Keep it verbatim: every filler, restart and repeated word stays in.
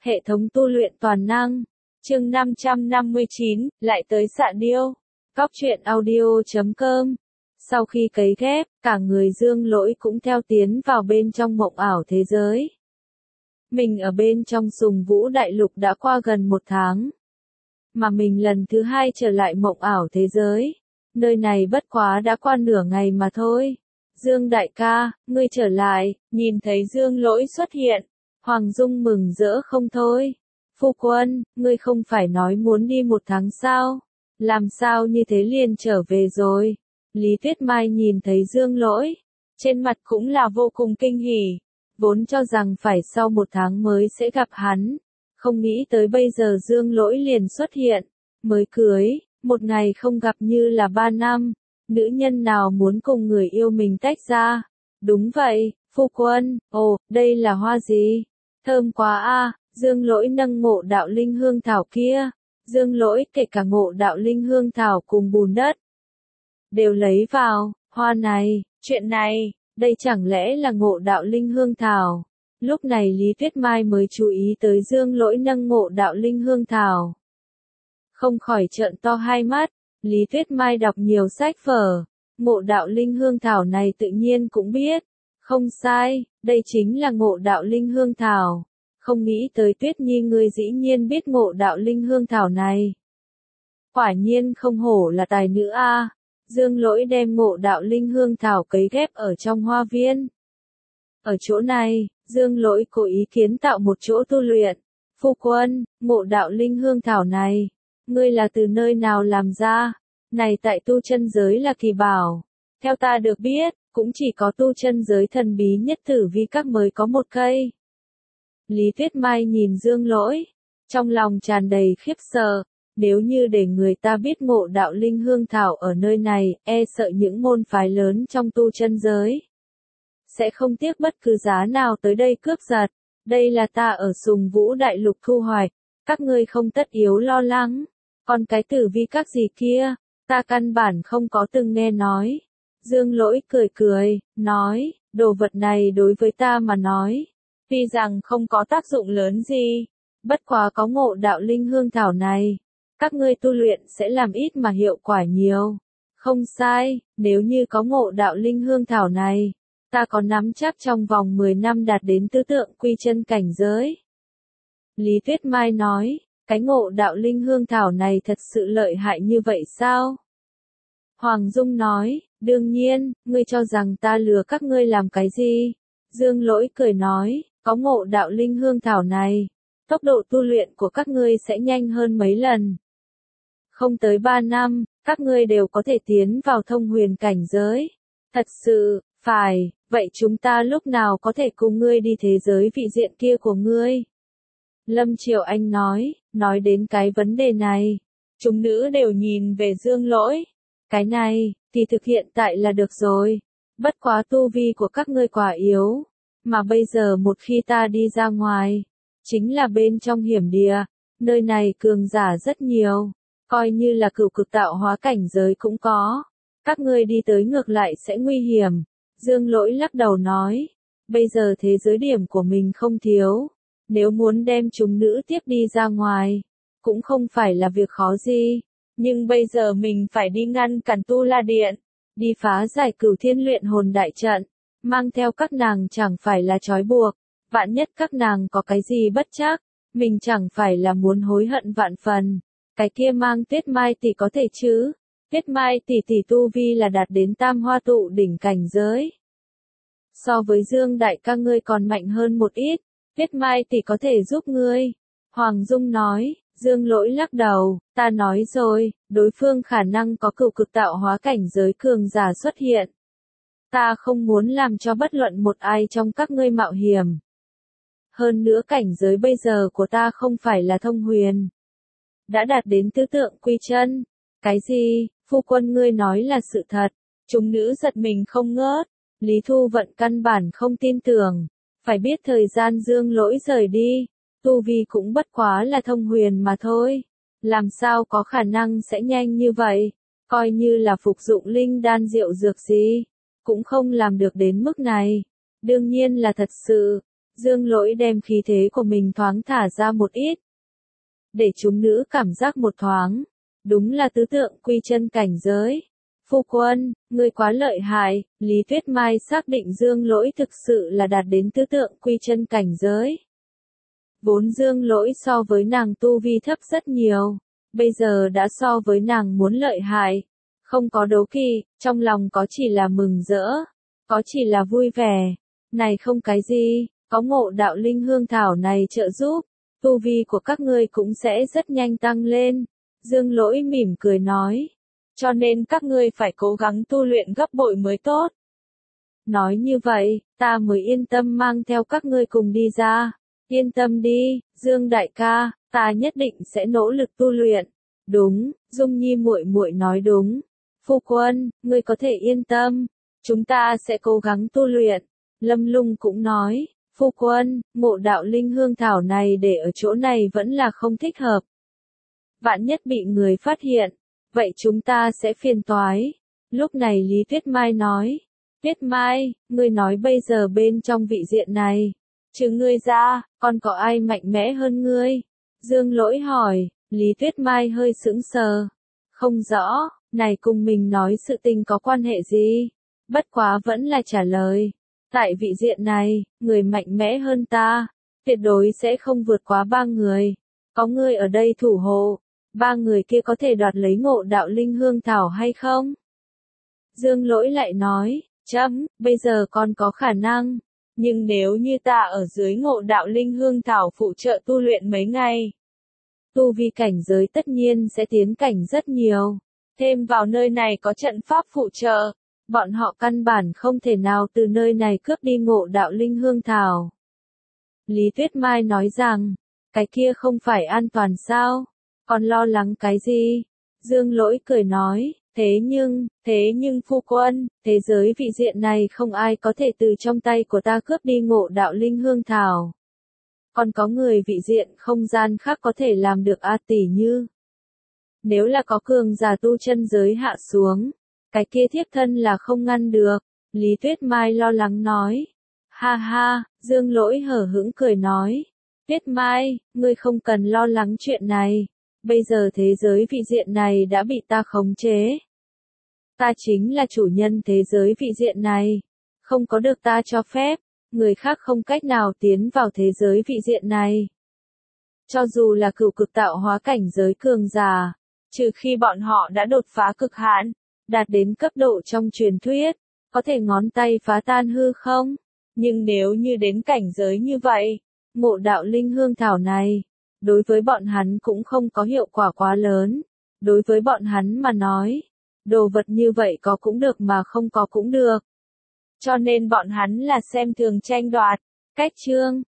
Hệ thống tu luyện toàn năng. Chương năm trăm năm mươi chín, lại tới Xạ Điêu. Cóc truyện audio chấm com. Sau khi cấy ghép, cả người Dương Lỗi cũng theo tiến vào bên trong mộng ảo thế giới. Mình ở bên trong Sùng Vũ Đại Lục đã qua gần một tháng. Mà mình lần thứ hai trở lại mộng ảo thế giới. Nơi này bất quá đã qua nửa ngày mà thôi. Dương đại ca, ngươi trở lại, nhìn thấy Dương Lỗi xuất hiện. Hoàng Dung mừng rỡ không thôi. Phu quân, ngươi không phải nói muốn đi một tháng sao? Làm sao như thế liền trở về rồi? Lý Tuyết Mai nhìn thấy Dương Lỗi. Trên mặt cũng là vô cùng kinh hỉ. Vốn cho rằng phải sau một tháng mới sẽ gặp hắn. Không nghĩ tới bây giờ Dương Lỗi liền xuất hiện. Mới cưới, một ngày không gặp như là ba năm. Nữ nhân nào muốn cùng người yêu mình tách ra? Đúng vậy, phu quân, ồ, đây là hoa gì? Thơm quá a. Dương Lỗi nâng ngộ đạo linh hương thảo kia. Dương Lỗi kể cả ngộ đạo linh hương thảo cùng bùn đất. Đều lấy vào, hoa này, chuyện này, đây chẳng lẽ là ngộ đạo linh hương thảo. Lúc này Lý Tuyết Mai mới chú ý tới Dương Lỗi nâng ngộ đạo linh hương thảo. Không khỏi trợn to hai mắt, Lý Tuyết Mai đọc nhiều sách vở, ngộ đạo linh hương thảo này tự nhiên cũng biết. Không sai, đây chính là ngộ đạo linh hương thảo. Không nghĩ tới Tuyết Nhi ngươi dĩ nhiên biết ngộ đạo linh hương thảo này. Quả nhiên không hổ là tài nữ a. Dương Lỗi đem ngộ đạo linh hương thảo cấy ghép ở trong hoa viên. Ở chỗ này, Dương Lỗi cố ý kiến tạo một chỗ tu luyện. Phu quân, ngộ đạo linh hương thảo này, ngươi là từ nơi nào làm ra? Này tại tu chân giới là kỳ bảo. Theo ta được biết, cũng chỉ có tu chân giới thần bí nhất Tử Vi Các mới có một cây. Lý Tuyết Mai nhìn Dương Lỗi, trong lòng tràn đầy khiếp sợ. Nếu như để người ta biết ngộ đạo linh hương thảo ở nơi này, e sợ những môn phái lớn trong tu chân giới sẽ không tiếc bất cứ giá nào tới đây cướp giật. Đây là ta ở Sùng Vũ Đại Lục thu hoạch, các ngươi không tất yếu lo lắng. Còn cái Tử Vi Các gì kia, ta căn bản không có từng nghe nói. Dương Lỗi cười cười, nói, đồ vật này đối với ta mà nói, tuy rằng không có tác dụng lớn gì, bất quá có ngộ đạo linh hương thảo này, các ngươi tu luyện sẽ làm ít mà hiệu quả nhiều. Không sai, nếu như có ngộ đạo linh hương thảo này, ta có nắm chắc trong vòng mười năm đạt đến tứ tượng quy chân cảnh giới. Lý Tuyết Mai nói, cái ngộ đạo linh hương thảo này thật sự lợi hại như vậy sao? Hoàng Dung nói, đương nhiên, ngươi cho rằng ta lừa các ngươi làm cái gì? Dương Lỗi cười nói, có ngộ đạo linh hương thảo này, tốc độ tu luyện của các ngươi sẽ nhanh hơn mấy lần. Không tới ba năm, các ngươi đều có thể tiến vào thông huyền cảnh giới. Thật sự, phải, vậy chúng ta lúc nào có thể cùng ngươi đi thế giới vị diện kia của ngươi? Lâm Triều Anh nói, nói đến cái vấn đề này, chúng nữ đều nhìn về Dương Lỗi. Cái này, thì thực hiện tại là được rồi. Bất quá tu vi của các ngươi quá yếu. Mà bây giờ một khi ta đi ra ngoài, chính là bên trong hiểm địa, nơi này cường giả rất nhiều. Coi như là cửu cực tạo hóa cảnh giới cũng có. Các ngươi đi tới ngược lại sẽ nguy hiểm. Dương Lỗi lắc đầu nói. Bây giờ thế giới điểm của mình không thiếu. Nếu muốn đem chúng nữ tiếp đi ra ngoài, cũng không phải là việc khó gì. Nhưng bây giờ mình phải đi ngăn cản Tu La Điện. Đi phá giải Cửu Thiên luyện hồn đại trận. Mang theo các nàng chẳng phải là trói buộc. Vạn nhất các nàng có cái gì bất trắc. Mình chẳng phải là muốn hối hận vạn phần. Cái kia mang Tuyết Mai tỷ có thể chứ? Tuyết Mai tỷ tỷ tu vi là đạt đến tam hoa tụ đỉnh cảnh giới. So với Dương đại ca ngươi còn mạnh hơn một ít. Tuyết Mai tỷ có thể giúp ngươi. Hoàng Dung nói, Dương Lỗi lắc đầu, ta nói rồi, đối phương khả năng có cửu cực tạo hóa cảnh giới cường giả xuất hiện. Ta không muốn làm cho bất luận một ai trong các ngươi mạo hiểm. Hơn nữa cảnh giới bây giờ của ta không phải là thông huyền. Đã đạt đến tứ tượng quy chân. Cái gì, phu quân ngươi nói là sự thật. Chúng nữ giật mình không ngớt. Lý Thu Vận căn bản không tin tưởng. Phải biết thời gian Dương Lỗi rời đi. Tu vi cũng bất quá là thông huyền mà thôi. Làm sao có khả năng sẽ nhanh như vậy. Coi như là phục dụng linh đan diệu dược gì. Cũng không làm được đến mức này. Đương nhiên là thật sự. Dương Lỗi đem khí thế của mình thoáng thả ra một ít, để chúng nữ cảm giác một thoáng. Đúng là tứ tượng quy chân cảnh giới. Phu quân, ngươi quá lợi hại. Lý Tuyết Mai xác định Dương Lỗi thực sự là đạt đến tứ tượng quy chân cảnh giới. Vốn Dương Lỗi so với nàng tu vi thấp rất nhiều, bây giờ đã so với nàng muốn lợi hại. Không có đố kỵ, trong lòng có chỉ là mừng rỡ, có chỉ là vui vẻ. Này không cái gì, có ngộ đạo linh hương thảo này trợ giúp, tu vi của các ngươi cũng sẽ rất nhanh tăng lên. Dương Lỗi mỉm cười nói, cho nên các ngươi phải cố gắng tu luyện gấp bội mới tốt. Nói như vậy, ta mới yên tâm mang theo các ngươi cùng đi ra. Yên tâm đi, Dương đại ca, ta nhất định sẽ nỗ lực tu luyện. Đúng, Dung Nhi muội muội nói đúng. Phu quân, ngươi có thể yên tâm, chúng ta sẽ cố gắng tu luyện. Lâm Lung cũng nói, phu quân, ngộ đạo linh hương thảo này để ở chỗ này vẫn là không thích hợp. Vạn nhất bị người phát hiện, vậy chúng ta sẽ phiền toái. Lúc này Lý Tuyết Mai nói, Tuyết Mai, ngươi nói bây giờ bên trong vị diện này, trừ ngươi ra, còn có ai mạnh mẽ hơn ngươi? Dương Lỗi hỏi. Lý Tuyết Mai hơi sững sờ. Không rõ, này cùng mình nói sự tình có quan hệ gì? Bất quá vẫn là trả lời. Tại vị diện này, người mạnh mẽ hơn ta, tuyệt đối sẽ không vượt quá ba người. Có người ở đây thủ hộ, ba người kia có thể đoạt lấy ngộ đạo linh hương thảo hay không? Dương Lỗi lại nói, chấm, bây giờ còn có khả năng. Nhưng nếu như ta ở dưới ngộ đạo linh hương thảo phụ trợ tu luyện mấy ngày, tu vi cảnh giới tất nhiên sẽ tiến cảnh rất nhiều. Thêm vào nơi này có trận pháp phụ trợ, bọn họ căn bản không thể nào từ nơi này cướp đi ngộ đạo linh hương thảo. Lý Tuyết Mai nói rằng, cái kia không phải an toàn sao? Còn lo lắng cái gì? Dương Lỗi cười nói, thế nhưng, thế nhưng phu quân, thế giới vị diện này không ai có thể từ trong tay của ta cướp đi ngộ đạo linh hương thảo. Còn có người vị diện không gian khác có thể làm được a tỷ như. Nếu là có cường giả tu chân giới hạ xuống, cái kia thiếp thân là không ngăn được. Lý Tuyết Mai lo lắng nói. Ha ha, Dương Lỗi hở hững cười nói. Tuyết Mai, ngươi không cần lo lắng chuyện này. Bây giờ thế giới vị diện này đã bị ta khống chế. Ta chính là chủ nhân thế giới vị diện này. Không có được ta cho phép, người khác không cách nào tiến vào thế giới vị diện này. Cho dù là cửu cực tạo hóa cảnh giới cường giả, trừ khi bọn họ đã đột phá cực hạn, đạt đến cấp độ trong truyền thuyết, có thể ngón tay phá tan hư không? Nhưng nếu như đến cảnh giới như vậy, ngộ đạo linh hương thảo này, đối với bọn hắn cũng không có hiệu quả quá lớn. Đối với bọn hắn mà nói, đồ vật như vậy có cũng được mà không có cũng được. Cho nên bọn hắn là xem thường tranh đoạt. Cách chương